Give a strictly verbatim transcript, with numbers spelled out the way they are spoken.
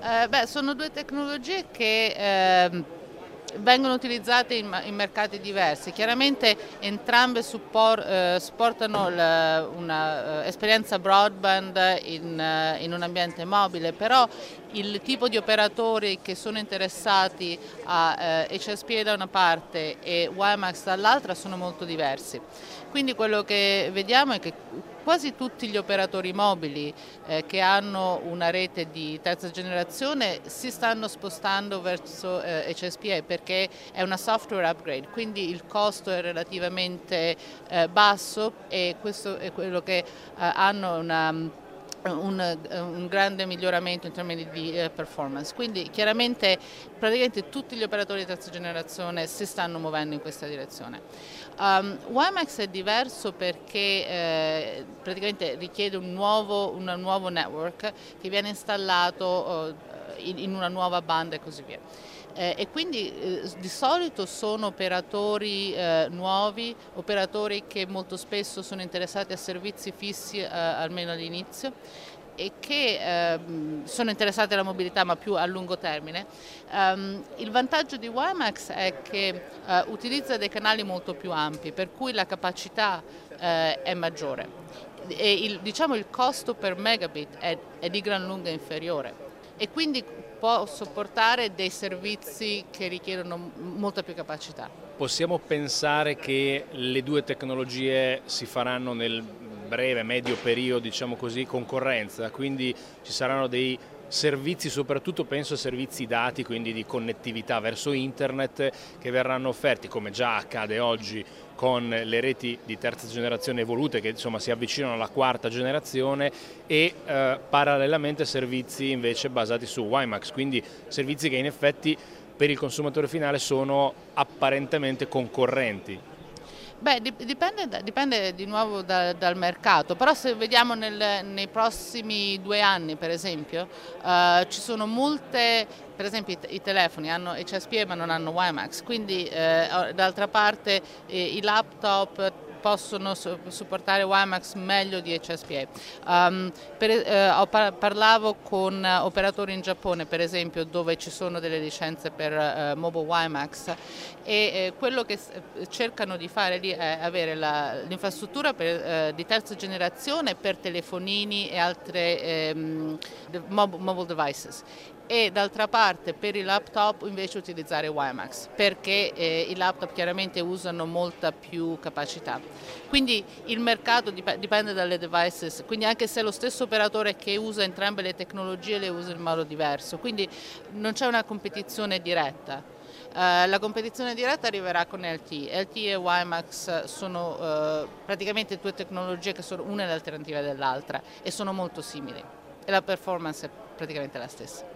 Eh, beh, sono due tecnologie che ehm, vengono utilizzate in, in mercati diversi. Chiaramente entrambe suppor- eh, supportano un'esperienza broadband in, eh, in un ambiente mobile, però il tipo di operatori che sono interessati a eh, H S P A da una parte e WiMAX dall'altra sono molto diversi. Quindi quello che vediamo è che quasi tutti gli operatori mobili eh, che hanno una rete di terza generazione si stanno spostando verso eh, H S P A perché è una software upgrade, quindi il costo è relativamente eh, basso e questo è quello che eh, hanno una un, un grande miglioramento in termini di eh, performance. Quindi chiaramente praticamente tutti gli operatori di terza generazione si stanno muovendo in questa direzione. Um, WiMAX è diverso perché eh, praticamente richiede un nuovo, un nuovo network che viene installato eh, in, in una nuova banda e così via. Eh, e quindi eh, di solito sono operatori eh, nuovi, operatori che molto spesso sono interessati a servizi fissi eh, almeno all'inizio e che eh, sono interessati alla mobilità ma più a lungo termine. Um, il vantaggio di WiMAX è che eh, utilizza dei canali molto più ampi, per cui la capacità eh, è maggiore e il, diciamo, il costo per megabit è, è di gran lunga inferiore e quindi può sopportare dei servizi che richiedono molta più capacità. Possiamo pensare che le due tecnologie si faranno nel breve, medio periodo, diciamo così, concorrenza, quindi ci saranno dei servizi, soprattutto penso a servizi dati, quindi di connettività verso internet, che verranno offerti, come già accade oggi con le reti di terza generazione evolute, che insomma si avvicinano alla quarta generazione, e eh, parallelamente servizi invece basati su WiMAX, quindi servizi che in effetti per il consumatore finale sono apparentemente concorrenti. Beh, dipende, dipende di nuovo da, dal mercato, però se vediamo nel, nei prossimi due anni, per esempio, uh, ci sono molte, per esempio i, i telefoni hanno H S P A ma non hanno WiMAX, quindi eh, d'altra parte eh, i laptop possono supportare WiMAX meglio di H S P A. Um, per, eh, ho par parlavo con operatori in Giappone, per esempio, dove ci sono delle licenze per eh, Mobile WiMAX e eh, quello che cercano di fare lì è avere l'infrastruttura eh, di terza generazione per telefonini e altre ehm, mobile devices e d'altra parte per i laptop invece utilizzare WiMAX perché eh, i laptop chiaramente usano molta più capacità. Quindi il mercato dip dipende dalle devices, quindi anche se lo stesso operatore che usa entrambe le tecnologie le usa in modo diverso, quindi non c'è una competizione diretta. Uh, la competizione diretta arriverà con L T E. L T E e WiMAX sono uh, praticamente due tecnologie che sono una l'alternativa dell'altra e sono molto simili e la performance è praticamente la stessa.